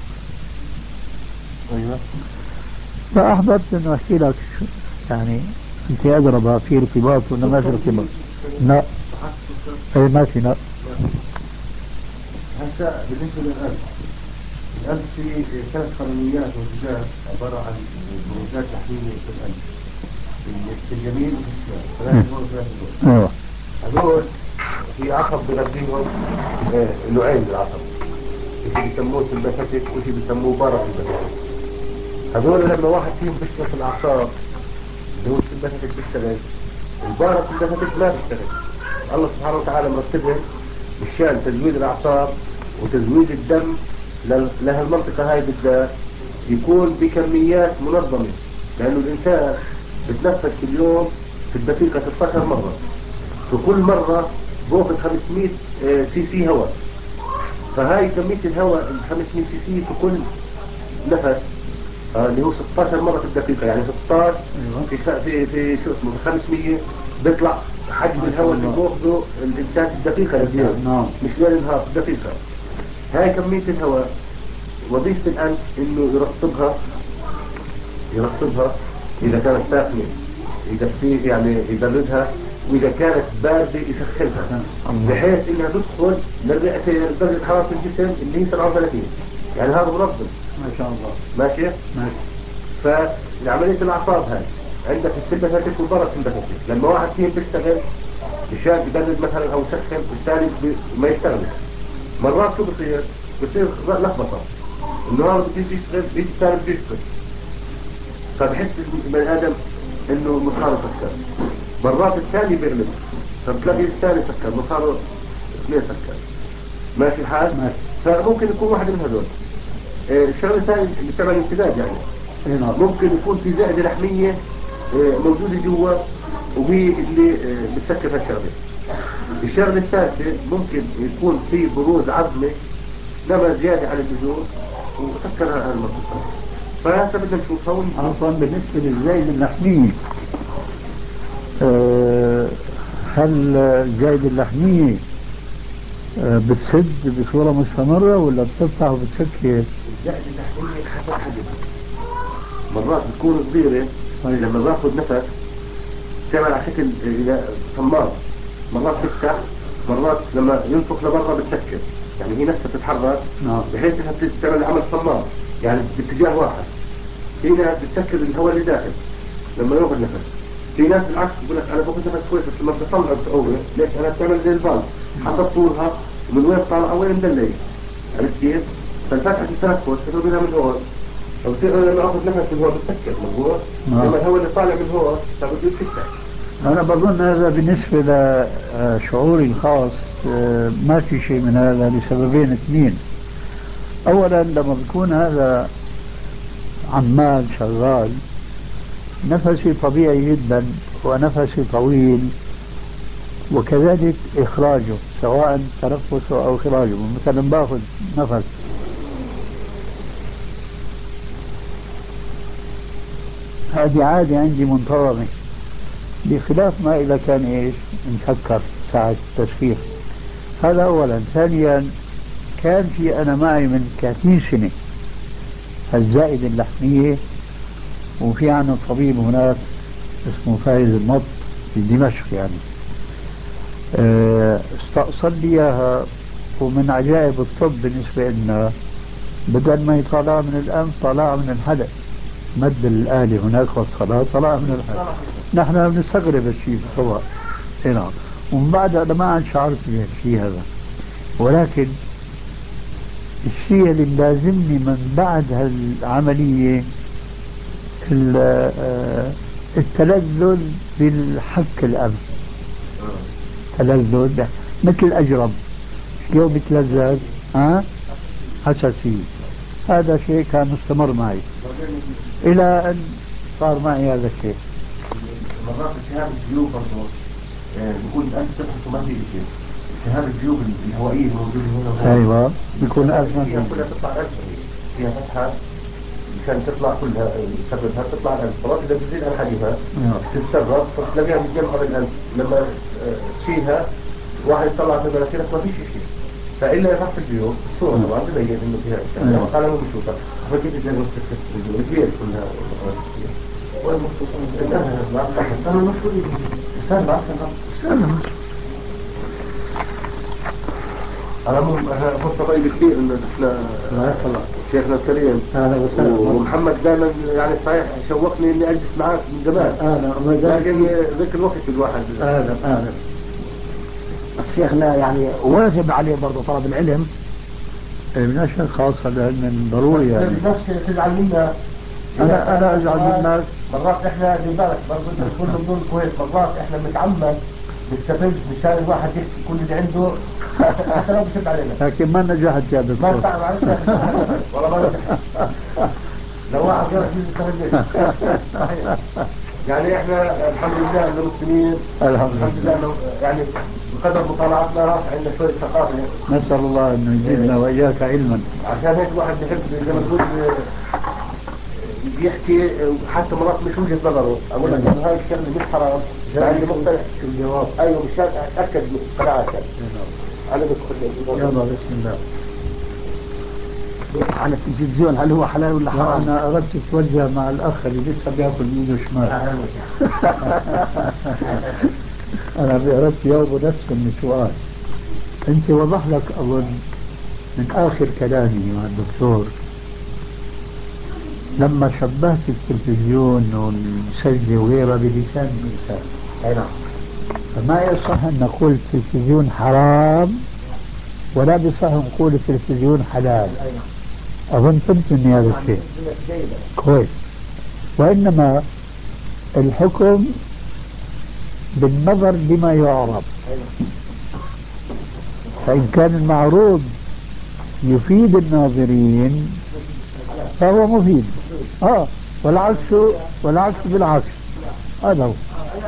أيوة. فأحببت أن أحكي لك يعني أنت أدرى في ارتباط ولا ما في ارتباط؟ لا أي ما في. لا هسه بالنسبة للألف، الألف في 3 قانونيات موجودات عبارة عن بروزات لحمية في الألف، في اليمين وفي الشمال، 3 دول و3 دول. أيوة. هذول في عصب بغذيهم نوعين من العصب، وشي بيسموه سمباثيك وشي بيسموه باراسمباثيك. هذول لما واحد فيهم بيشتغل في الأعصاب اللي هو السمباثيك بيشتغل، الباراسمباثيك ما بيشتغل. الله سبحانه وتعالى مرتبه مشان تزويد الأعصاب وتزويد الدم لهالمنطقة هاي بالذات يكون بكميات منظمة، لأنه الإنسان بتنفس في اليوم في الدقيقة 16 مرة، وكل مرة بأخذ 500 سي سي هواء. فهاي كمية الهواء 500 سي سي في كل نفس اللي هو 16 مرة في الدقيقة، يعني 16 في شو اسمه 500 بيطلع حجم الهواء اللي بأخذه الإنسان في الدقيقة لليوم، مش ليل نهار في الدقيقة. هاي كمية الهواء وظيفة الأنف إنه يرطبها إذا كانت ساخنة يدفيه يعني يبردها، وإذا كانت باردة يسخنها بحيث إنها تدخل للرئتين درجة حرارة الجسم اللي هي 37، يعني هذا منظم ما شاء الله. ماشي. فعملية الأعصاب هاي عندك السمباثيك والباراسمباثيك، لما واحد فيهم بيشتغل مشان يبرد مثلا أو يسخن الثاني ما يشتغلش. مرات شو بصير لخبطة، النهار بده يشتغل بيجي الثاني بده يشتغل، فبحس البني آدم إنه مصاره سكر. مرات الثاني بيغلب، فبتلاقي الثاني سكر، مصاره 2 سكر. ماشي الحال؟ فممكن يكون واحد من هذول. الشغله الثانيه اللي بتعمل انسداد يعني ممكن يكون في زائده لحميه موجوده جوا، وهي اللي بتسكر هالشغله. الشغله الثالثه ممكن يكون في بروز عظمي لما زياده عن اللزوم وسكر هالمنطقه. فهسه بدنا نشوفها. عفوا، بالنسبة للزايدة اللحمية، هل الزايدة اللحمية بتسد بصورة مستمرة ولا بتفتح وبتسكر؟ الزائدة اللحمية حسب حجمها. مرات بتكون صغيرة لما باخذ نفس تعمل على شكل صمام، مرات تفتح، مرات لما ينفخ لبرا بتسكر، يعني هي نفسها بتتحرك بحيث انها تعمل عمل صمام يعني باتجاه واحد. في ناس بتسكر الهواء اللي داخل لما ياخذ نفس، في ناس بالعكس بقول لك انا باخذ نفس كويس بس لما بطلع بتقوي، ليش؟ انا بتعمل زي البالب حسب طولها ومن وين طالعه وين مدليه، عرفت كيف؟ فالفتحة التنفس تسوي منها من هون، فبصير انا لما اخذ نفس من هون بتسكر مضبوط، لما الهواء اللي طالع من هون فبده يتفتح. أنا بظن هذا بالنسبة لشعوري الخاص ما في شيء من هذا لسببين اثنين. أولا لما بكون هذا عمال شغال نفسي طبيعي جدا ونفسي طويل، وكذلك إخراجه سواء تنفسه أو إخراجه. مثلا باخذ نفس هذه عادة عندي منتظمة، بخلاف ما إذا كان إيش مسكر ساعة التسخير. هذا أولا. ثانيا كان في أنا معي من 30 سنة الزائدة اللحمية، وفي عنا طبيب هناك اسمه فايز المط في دمشق يعني، استأصل لي إياها. ومن عجائب الطب بالنسبة لنا بدل ما يطلع من الأنف طلع من الحلق، مد الآلة هناك والصلاة طلع من الحلق. نحن بنستغرب الشيء سوا هنا، ومن بعد أنا ما عاد شعرت بالشيء هذا. ولكن الشيء اللي لازمني من بعد هالعملية التلذذ بالحك الأنف، تلذذ مثل الأجرب اليوم بتلذذ حساسية. هذا شيء كان مستمر معي إلى أن صار معي هذا الشيء. مرات التهاب الجيوب برضه بيكون الأنف تبحث ما في شيء، التهاب الجيوب الهوائية الموجودة هنا أيوة بيكون أزمة فيها كلها تطلع الأنف، فيها فتحة مشان تطلع كلها تسربها تطلع الأنف. مرات إذا بتزيد عن حجمها تتسرب فتلاقيها متجمعة بالأنف، لما تشيلها واحد يطلع في مناخيرك ما فيش شيء، فإلا تحت الجيوب الصورة طبعا تبين إنه فيها إشكال. لما قال مو بشوفها فكيف تقدر تستخدم الكبير كلها على العموم احنا فرصة طيبة كثير انه احنا شيخنا الكريم ومحمد دائما يعني صحيح شوقني اني اجلس معك من زمان، لكن ذاك الوقت الواحد شيخنا يعني واجب عليه برضه طلب العلم من أشياء خاصة لأن ضروري يعني. الناس تزعل منا، أنا أزعل منك مرات إحنا دي بالك برضه نكون من دون الكويت، مرات إحنا بنتعمد نستفز مشان الواحد يحكي كل اللي عنده حتى لو بشد علينا، لكن ما نجحت يا دكتور. ما استعمل عليك والله ما نجحت. لو واحد غيرك يستفز يعني إحنا الحمد لله إنه مسلمين، الحمد لله إنه يعني بقدر مطالعتنا راح عندنا شوية ثقافة. نسأل الله أنه يجيبنا وإياك علما. عشان هيك الواحد بيحب زي ما تقول يحكي حتى مرات مش وجهة نظره، أقول لك إنه هاي الشغلة مش حرام، عندي مقتنع الجواب. أيوه مشان أتأكد من قناعتك. أنا بدخل يلا بسم الله. على التلفزيون هل هو حلال ولا حرام؟ أنا أردت أتوجه مع الأخ اللي لسه بياكل بإيده شمال. أنا أردت جاوبه نفس السؤال. أنت وضح لك أظن من آخر كلامي مع الدكتور لما شبهت التلفزيون والسجل وغيرها بلسان الإنسان. أي نعم. فما يصح أن نقول التلفزيون حرام ولا بصح نقول التلفزيون حلال. أظن فهمت مني هذا الشيء كويس. وإنما الحكم بالنظر لما يعرض، فإن كان المعروض يفيد الناظرين فهو مفيد، والعكس بالعكس. هذا هو.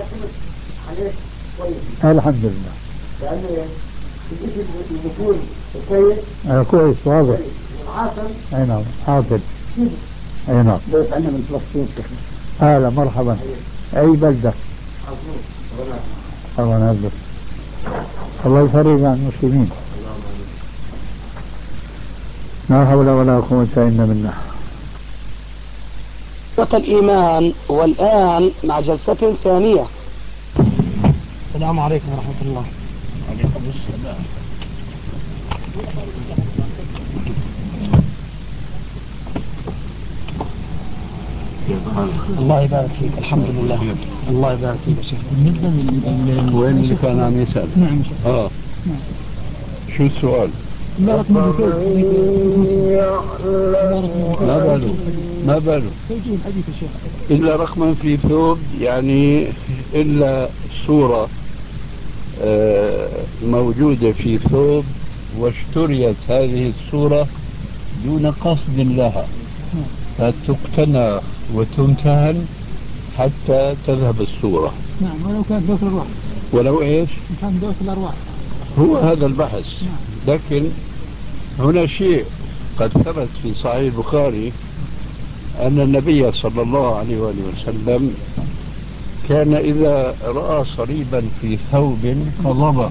الحمد لله. لأنه يكون كويس. كويس واضح. عاقل. أي نعم عاقل. أي نعم. بس أنا من فلسطين شيخنا. أهلا مرحبا. أي بلدة؟ الله ينزل. الله يفرج عن المسلمين. لا حول ولا قوة إلا بالله. الإيمان. والآن مع جلسة ثانية. السلام عليكم ورحمة الله. عليكم السلام. الله يبارك فيك. الحمد لله. الله يبارك فيك يا شيخ. بالنسبة وين اللي كان عم يسأل؟ نعم. شو السؤال؟ ما باله إلا رقما في ثوب، يعني إلا صورة موجودة في ثوب واشتريت هذه الصورة دون قصد لها فتقتنى وتمتهن حتى تذهب الصورة. نعم، ولو كانت دوس الأرواح. ولو إيش؟ كان دوس الأرواح. هو هذا البحث. لكن هنا شيء قد ثبت في صحيح البخاري أن النبي صلى الله عليه وآله وسلم كان إذا رأى صليبا في ثوب قضبه،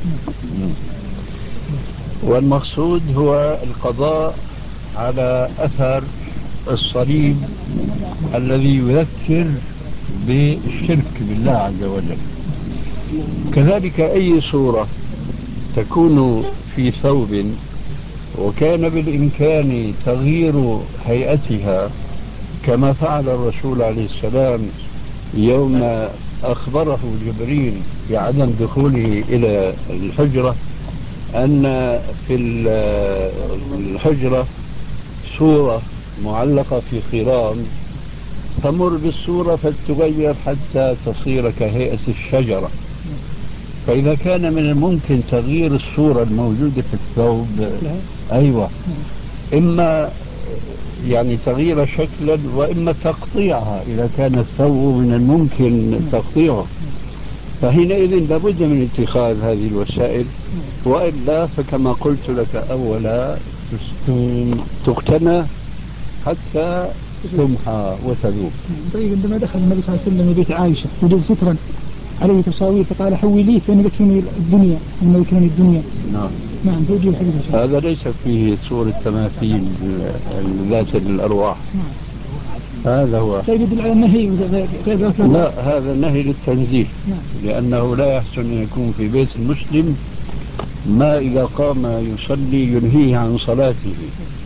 والمقصود هو القضاء على أثر الصليب الذي يذكر بالشرك بالله عز وجل. كذلك أي صورة تكون في ثوب وكان بالإمكان تغيير هيئتها كما فعل الرسول عليه السلام يوم أخبره جبريل بعدم دخوله إلى الحجرة أن في الحجرة صورة معلقة في خرام تمر بالصورة فتغير حتى تصير كهيئة الشجرة. فإذا كان من الممكن تغيير الصورة الموجودة في الثوب، أيوة، إما يعني تغيير شكلا وإما تقطيعها إذا كان الثوب من الممكن تقطيعه، فحينئذ لابد من اتخاذ هذه الوسائل، وإلا فكما قلت لك أولا تقتنى حتى تمحى وتذوب. طيب، عندما دخل النبي صلى الله عليه وسلم بيت عائشة وجد سترا عليه تصاوير فقال حوليه فإن ذكرني الدنيا إن ذكرني الدنيا. نعم توجيه الحديث. هذا ليس فيه صورة تماثيل ذات الأرواح. هذا هو. طيب يدل على النهي. لا، هذا النهي للتنزيه. لأنه لا يحسن أن يكون في بيت المسلم ما إذا قام يصلي ينهيه عن صلاته.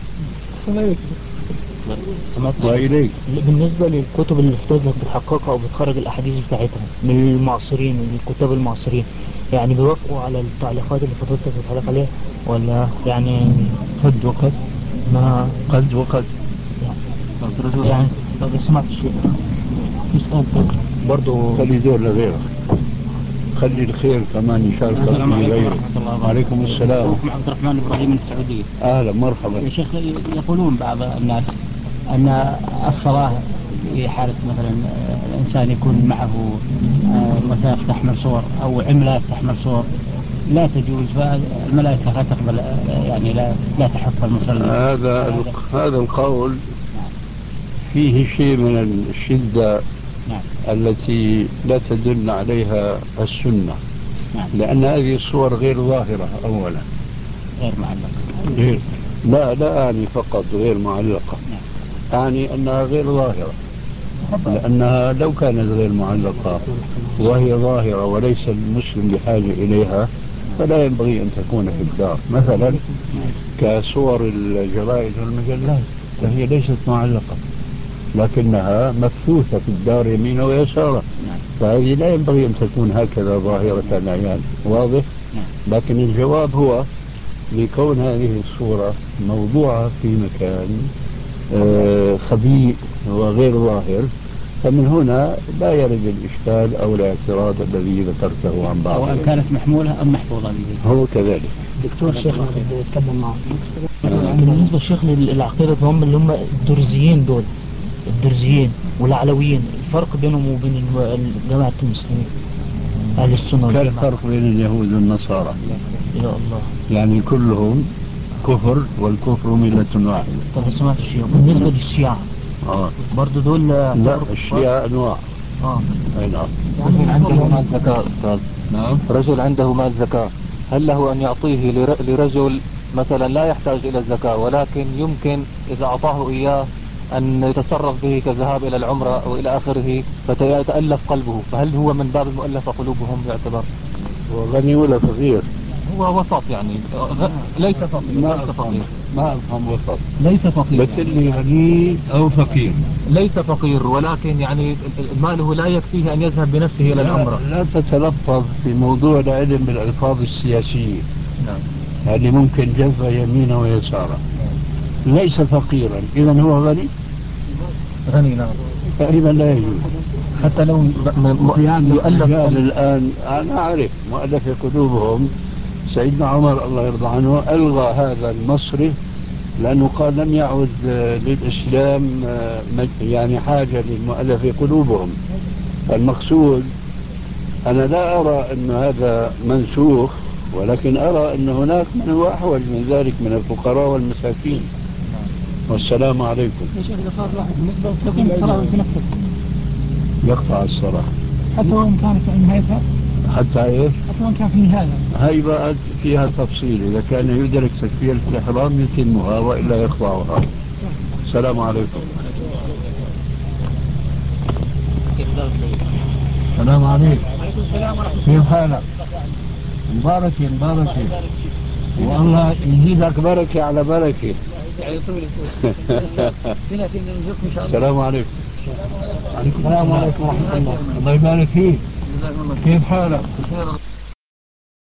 وإليك بالنسبة للكتب اللي بتحققها أو بتخرج الأحاديث بتاعتها من المعاصرين والكتاب المعاصرين، يعني بيوافقوا على التعليقات اللي فضلتك بتعلق عليها ولا يعني قد وقد ما قد وقد يعني لو سمعت شيء يسأل برضو خلي دور لغيره، خلي الخير كمان يشارك في غيره. وعليكم السلام. أخوكم عبد الرحمن إبراهيم من السعودية. أهلا مرحبا يا شيخ. يقولون بعض الناس أن الصلاة في حالة مثلا الإنسان يكون معه مثلا تحمل صور أو عملات تحمل صور لا تجوز، فالملائكة لا تقبل يعني لا تحف المصلي. هذا القول فيه شيء من الشدة التي لا تدل عليها السنة، لأن هذه الصور غير ظاهرة أولا، غير معلقة. لا أعني فقط غير معلقة، أعني أنها غير ظاهرة، لأنها لو كانت غير معلقة وهي ظاهرة وليس المسلم بحاجة إليها فلا ينبغي أن تكون في الدار، مثلا كصور الجرائد والمجلات فهي ليست معلقة لكنها مبثوثة في الدار يمين ويسارا، فهذه لا ينبغي أن تكون هكذا ظاهرة العيان. واضح؟ لكن الجواب هو لكون هذه الصورة موضوعة في مكان خبيء وغير ظاهر، فمن هنا لا يرد الإشكال أو الاعتراض الذي ذكرته عن بعض، سواء كانت محمولة أم محفوظة. هو كذلك. دكتور الشيخ يتكلم معه. بالنسبة للشيخ للعقيدة اللي هم الدرزيين دول، الدرزيين والعلويين، الفرق بينهم وبين جماعة المسلمين أهل السنة والجماعة؟ كالفرق بين اليهود والنصارى. يا الله. يعني كلهم كفر والكفر ملة واحدة. طب سمعت الشيء بالنسبة للشيعة برضو دول؟ لا، الشيعة أنواع. أي نعم. رجل عنده مال زكاة أستاذ. نعم. رجل عنده مال زكاة، هل له أن يعطيه لرجل مثلا لا يحتاج إلى الزكاة ولكن يمكن إذا أعطاه إياه أن يتصرف به كالذهاب إلى العمرة أو إلى آخره فيتألف قلبه، فهل هو من باب المؤلف قلوبهم يعتبر؟ هو غني ولا فقير؟ هو وسط يعني، ليس فقير. ما أفهم وسط. ليس فقير بس اللي غني أو فقير؟ ليس فقير، ولكن يعني ماله لا يكفيه أن يذهب بنفسه إلى العمرة. لا تتلفظ في موضوع العلم بالألفاظ السياسية. نعم. هذه ممكن جذبة يمينه ويساره. ليس فقيرا إذا هو غني؟ غني نعم. تقريبا لا يجوز. حتى لو يعني يؤلف الآن أنا أعرف مؤلف قلوبهم. سيدنا عمر الله يرضى عنه ألغى هذا المصرف لأنه قال لم يعد للإسلام يعني حاجة للمؤلف قلوبهم. المقصود أنا لا أرى أن هذا منسوخ، ولكن أرى أن هناك من هو أحوج من ذلك من الفقراء والمساكين. والسلام عليكم. يا شيخ إذا صار واحد بالنسبة للتقييم الصلاة في نفسه يقطع الصلاة حتى وإن كانت في نهايتها، حتى إيش؟ حتى وإن كان في نهاية. هاي بقى فيها تفصيل، إذا كان يدرك تكبيرة الإحرام يتمها وإلا يقطعها. السلام عليكم. السلام عليكم. كيف حالك؟ مباركة مباركة، والله يزيدك بركة على بركة. السلام عليكم. السلام عليكم ورحمة الله. الله يبارك فيك. كيف حالك؟